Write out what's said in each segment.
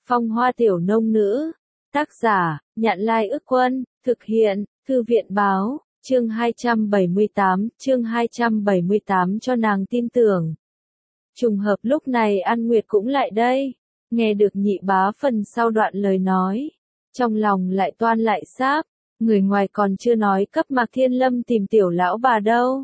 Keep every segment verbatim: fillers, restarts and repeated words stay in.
Phong Hoa Tiểu Nông Nữ. Tác giả, Nhạn Lai Ức Quân, thực hiện, Thư viện Báo, chương hai trăm bảy mươi tám, chương hai trăm bảy mươi tám cho nàng tin tưởng. Trùng hợp lúc này An Nguyệt cũng lại đây, nghe được nhị bá phần sau đoạn lời nói. Trong lòng lại toan lại sáp, người ngoài còn chưa nói cấp Mạc Thiên Lâm tìm tiểu lão bà đâu.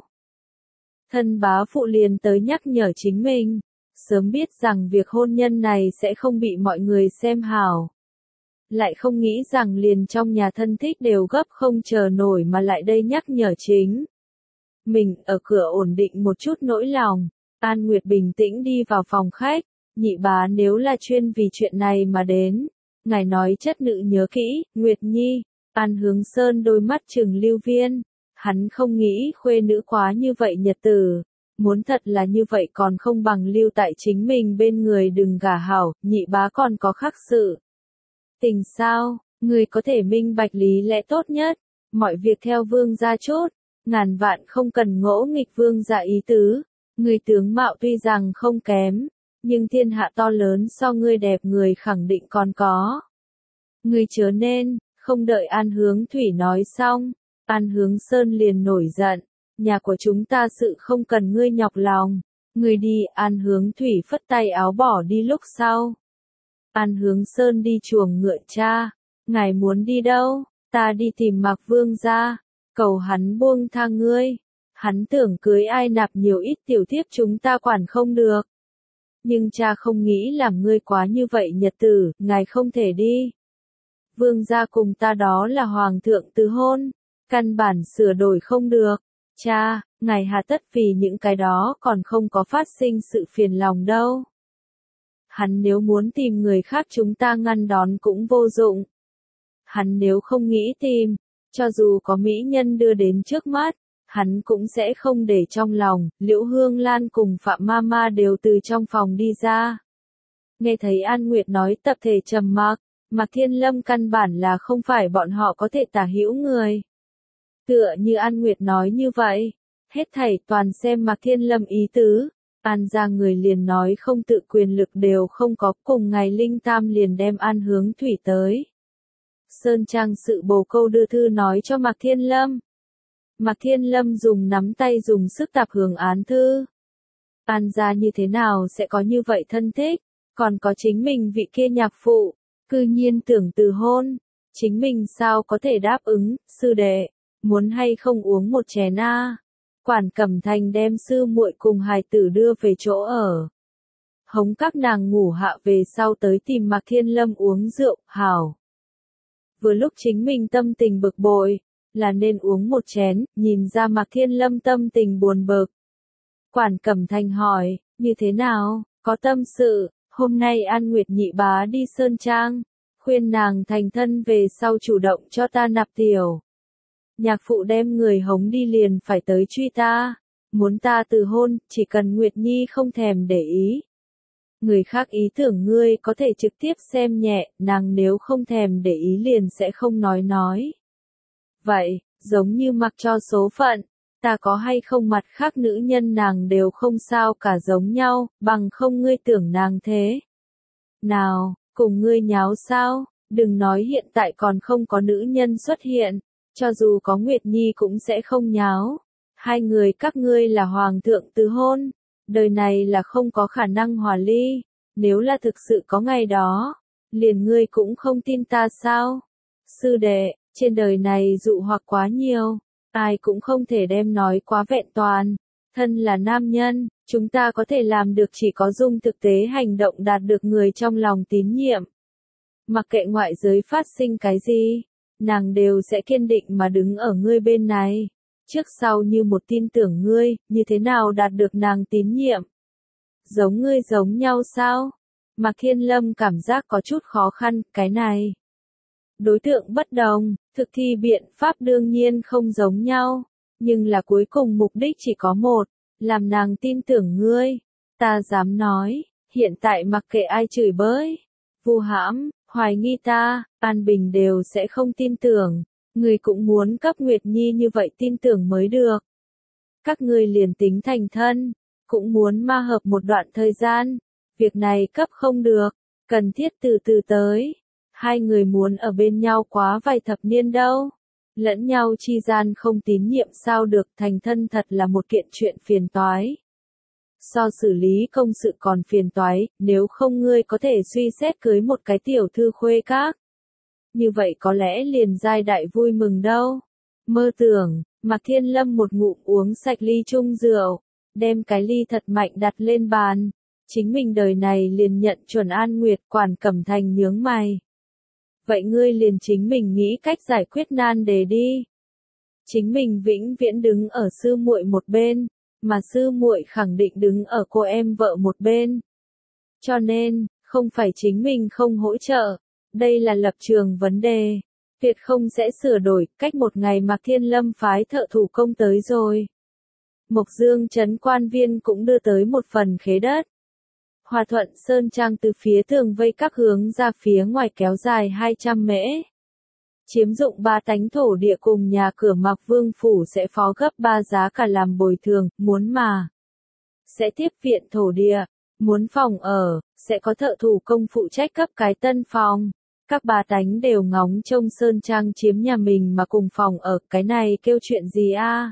Thân bá phụ liền tới nhắc nhở chính mình, sớm biết rằng việc hôn nhân này sẽ không bị mọi người xem hào. Lại không nghĩ rằng liền trong nhà thân thích đều gấp không chờ nổi mà lại đây nhắc nhở chính. Mình ở cửa ổn định một chút nỗi lòng, An Nguyệt bình tĩnh đi vào phòng khách, nhị bá nếu là chuyên vì chuyện này mà đến. Ngài nói chất nữ nhớ kỹ, Nguyệt Nhi, An Hướng Sơn đôi mắt trừng lưu viên, hắn không nghĩ khuê nữ quá như vậy nhật tử, muốn thật là như vậy còn không bằng lưu tại chính mình bên người đừng gả hảo, nhị bá còn có khác sự. Tình sao, người có thể minh bạch lý lẽ tốt nhất, mọi việc theo vương gia chốt, ngàn vạn không cần ngỗ nghịch vương gia ý tứ, người tướng mạo tuy rằng không kém. Nhưng thiên hạ to lớn so ngươi đẹp người khẳng định còn có. Ngươi chớ nên, không đợi An Hướng Thủy nói xong, An Hướng Sơn liền nổi giận, nhà của chúng ta sự không cần ngươi nhọc lòng, ngươi đi. An Hướng Thủy phất tay áo bỏ đi lúc sau. An Hướng Sơn đi chuồng ngựa cha, ngài muốn đi đâu, ta đi tìm Mạc Vương gia, cầu hắn buông tha ngươi, hắn tưởng cưới ai nạp nhiều ít tiểu thiếp chúng ta quản không được. Nhưng cha không nghĩ làm ngươi quá như vậy nhật tử, ngài không thể đi. Vương gia cùng ta đó là hoàng thượng tứ hôn, căn bản sửa đổi không được. Cha, ngài hà tất vì những cái đó còn không có phát sinh sự phiền lòng đâu. Hắn nếu muốn tìm người khác chúng ta ngăn đón cũng vô dụng. Hắn nếu không nghĩ tìm, cho dù có mỹ nhân đưa đến trước mắt, hắn cũng sẽ không để trong lòng. Liễu Hương Lan cùng Phạm Mama đều từ trong phòng đi ra. Nghe thấy An Nguyệt nói tập thể trầm mặc, Mạc Thiên Lâm căn bản là không phải bọn họ có thể tả hữu người. Tựa như An Nguyệt nói như vậy, hết thảy toàn xem Mạc Thiên Lâm ý tứ. An ra người liền nói không tự quyền lực đều không có, cùng ngày Linh Tam liền đem An Hướng Thủy tới. Sơn Trang sự bồ câu đưa thư nói cho Mạc Thiên Lâm. Mạc Thiên Lâm dùng nắm tay dùng sức tạp hưởng án thư. An gia như thế nào sẽ có như vậy thân thích, còn có chính mình vị kia nhạc phụ, cư nhiên tưởng từ hôn, chính mình sao có thể đáp ứng. Sư đệ, muốn hay không uống một chén a? Quản Cẩm Thành đem sư muội cùng hài tử đưa về chỗ ở. Hống các nàng ngủ hạ về sau tới tìm Mạc Thiên Lâm uống rượu, hảo. Vừa lúc chính mình tâm tình bực bội, là nên uống một chén, nhìn ra Mạc Thiên Lâm tâm tình buồn bực. Quản Cẩm Thành hỏi, như thế nào, có tâm sự, hôm nay An Nguyệt nhị bá đi Sơn Trang, khuyên nàng thành thân về sau chủ động cho ta nạp tiểu. Nhạc phụ đem người hống đi liền phải tới truy ta, muốn ta từ hôn, chỉ cần Nguyệt Nhi không thèm để ý. Người khác ý tưởng ngươi có thể trực tiếp xem nhẹ, nàng nếu không thèm để ý liền sẽ không nói nói. Vậy, giống như mặc cho số phận, ta có hay không mặt khác nữ nhân nàng đều không sao cả giống nhau, bằng không ngươi tưởng nàng thế. Nào, cùng ngươi nháo sao, đừng nói hiện tại còn không có nữ nhân xuất hiện, cho dù có Nguyệt Nhi cũng sẽ không nháo. Hai người các ngươi là hoàng thượng tứ hôn, đời này là không có khả năng hòa ly, nếu là thực sự có ngày đó, liền ngươi cũng không tin ta sao. Sư đệ, trên đời này dụ hoặc quá nhiều, ai cũng không thể đem nói quá vẹn toàn. Thân là nam nhân, chúng ta có thể làm được chỉ có dùng thực tế hành động đạt được người trong lòng tín nhiệm. Mặc kệ ngoại giới phát sinh cái gì, nàng đều sẽ kiên định mà đứng ở ngươi bên này. Trước sau như một tin tưởng ngươi, như thế nào đạt được nàng tín nhiệm? Giống ngươi giống nhau sao? Mạc Thiên Lâm cảm giác có chút khó khăn, cái này. Đối tượng bất đồng, thực thi biện pháp đương nhiên không giống nhau, nhưng là cuối cùng mục đích chỉ có một, làm nàng tin tưởng ngươi. Ta dám nói, hiện tại mặc kệ ai chửi bới, vu hãm, hoài nghi ta, An Bình đều sẽ không tin tưởng, ngươi cũng muốn cấp Nguyệt Nhi như vậy tin tưởng mới được. Các ngươi liền tính thành thân, cũng muốn ma hợp một đoạn thời gian, việc này cấp không được, Cần thiết từ từ tới. Hai người muốn ở bên nhau quá vài thập niên đâu. Lẫn nhau chi gian không tín nhiệm sao được, thành thân thật là một kiện chuyện phiền toái. So xử lý công sự còn phiền toái, nếu không ngươi có thể suy xét cưới một cái tiểu thư khuê các. Như vậy có lẽ liền giai đại vui mừng đâu. Mơ tưởng, Mạc Thiên Lâm một ngụm uống sạch ly chung rượu, đem cái ly thật mạnh đặt lên bàn. Chính mình đời này liền nhận chuẩn An Nguyệt. Quản Cẩm Thành nhướng mày. Vậy ngươi liền chính mình nghĩ cách giải quyết nan đề đi. Chính mình vĩnh viễn đứng ở sư muội một bên, mà sư muội khẳng định đứng ở cô em vợ một bên. Cho nên, không phải chính mình không hỗ trợ, đây là lập trường vấn đề. Tuyệt không sẽ sửa đổi. Cách một ngày Mạc Thiên Lâm phái thợ thủ công tới rồi. Mộc Dương trấn quan viên cũng đưa tới một phần khế đất. Hòa Thuận Sơn Trang từ phía tường vây các hướng ra phía ngoài kéo dài hai trăm mễ. Chiếm dụng ba tánh thổ địa cùng nhà cửa Mạc Vương Phủ sẽ phó gấp ba giá cả làm bồi thường, muốn mà. Sẽ tiếp viện thổ địa, muốn phòng ở, sẽ có thợ thủ công phụ trách cấp cái tân phòng. Các bà tánh đều ngóng trông Sơn Trang chiếm nhà mình mà cùng phòng ở, cái này kêu chuyện gì a?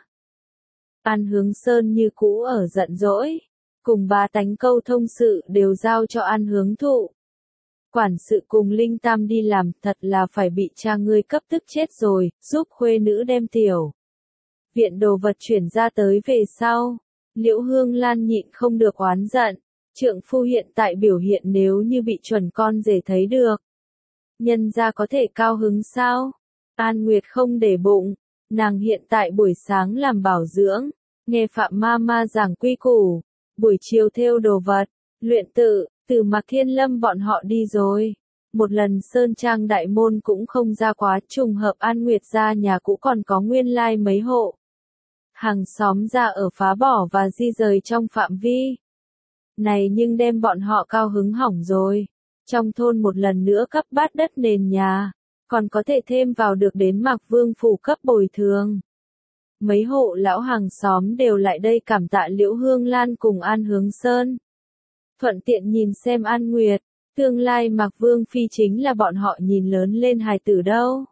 An Hướng Sơn như cũ ở giận dỗi. Cùng bà tánh câu thông sự đều giao cho An Hướng Thụ. Quản sự cùng Linh Tam đi làm, thật là phải bị cha ngươi cấp tức chết rồi, giúp khuê nữ đem tiểu viện đồ vật chuyển ra tới về sau. Liễu Hương Lan nhịn không được oán giận, trượng phu hiện tại biểu hiện nếu như bị chuẩn con rể thấy được. Nhân gia có thể cao hứng sao? An Nguyệt không để bụng, nàng hiện tại buổi sáng làm bảo dưỡng, nghe Phạm Mama giảng quy củ. Buổi chiều thêu đồ vật, luyện tự, từ Mạc Thiên Lâm bọn họ đi rồi. Một lần Sơn Trang đại môn cũng không ra quá, trùng hợp An Nguyệt gia nhà cũ còn có nguyên lai mấy hộ. Hàng xóm ra ở phá bỏ và di rời trong phạm vi. Này nhưng đem bọn họ cao hứng hỏng rồi. Trong thôn một lần nữa cấp bát đất nền nhà, còn có thể thêm vào được đến Mạc Vương Phủ cấp bồi thường. Mấy hộ lão hàng xóm đều lại đây cảm tạ Liễu Hương Lan cùng An Hướng Sơn. Thuận tiện nhìn xem An Nguyệt, tương lai Mạc Vương Phi chính là bọn họ nhìn lớn lên hài tử đâu.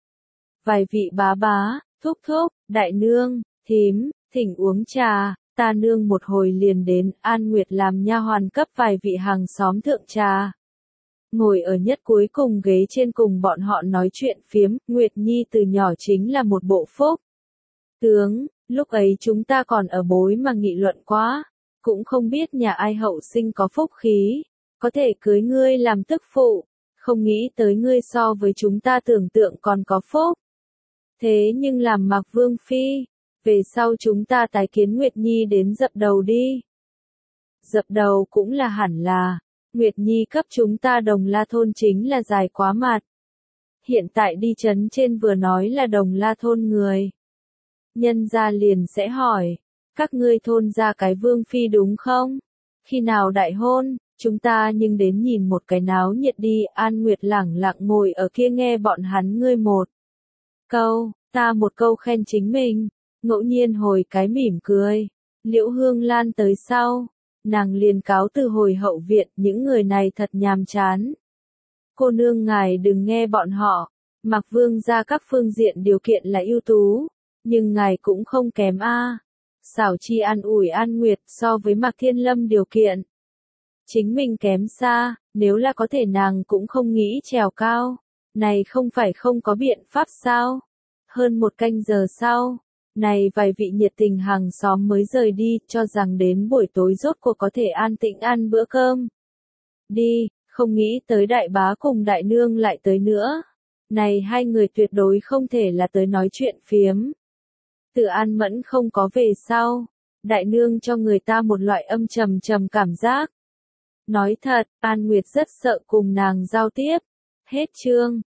Vài vị bá bá, thúc thúc, đại nương, thím, thỉnh uống trà, ta nương một hồi liền đến. An Nguyệt làm nha hoàn cấp vài vị hàng xóm thượng trà. Ngồi ở nhất cuối cùng ghế trên cùng bọn họ nói chuyện phiếm, Nguyệt Nhi từ nhỏ chính là một bộ phúc. Tướng, lúc ấy chúng ta còn ở bối mà nghị luận quá, cũng không biết nhà ai hậu sinh có phúc khí, có thể cưới ngươi làm tức phụ, không nghĩ tới ngươi so với chúng ta tưởng tượng còn có phúc. Thế nhưng làm Mạc Vương Phi, về sau chúng ta tái kiến Nguyệt Nhi đến dập đầu đi. Dập đầu cũng là hẳn là, Nguyệt Nhi cấp chúng ta Đồng La Thôn chính là dài quá mặt. Hiện tại đi trấn trên vừa nói là Đồng La Thôn người. Nhân gia liền sẽ hỏi, các ngươi thôn ra cái Vương Phi đúng không? Khi nào đại hôn, chúng ta nhưng đến nhìn một cái náo nhiệt đi. An Nguyệt lẳng lặng ngồi ở kia nghe bọn hắn ngươi một câu, ta một câu khen chính mình, ngẫu nhiên hồi cái mỉm cười. Liễu Hương Lan tới sau, nàng liền cáo từ hồi hậu viện, những người này thật nhàm chán. Cô nương ngài đừng nghe bọn họ, Mạc Vương ra các phương diện điều kiện là ưu tú. Nhưng ngài cũng không kém a. À. Xảo chi an ủi An Nguyệt so với Mạc Thiên Lâm điều kiện. Chính mình kém xa, nếu là có thể nàng cũng không nghĩ trèo cao. Này không phải không có biện pháp sao? Hơn một canh giờ sau, này vài vị nhiệt tình hàng xóm mới rời đi, cho rằng đến buổi tối rốt cuộc có thể an tĩnh ăn bữa cơm. Đi, không nghĩ tới đại bá cùng đại nương lại tới nữa. Này hai người tuyệt đối không thể là tới nói chuyện phiếm. Từ An Mẫn không có về sau, đại nương cho người ta một loại âm trầm trầm cảm giác. Nói thật, An Nguyệt rất sợ cùng nàng giao tiếp. Hết chương.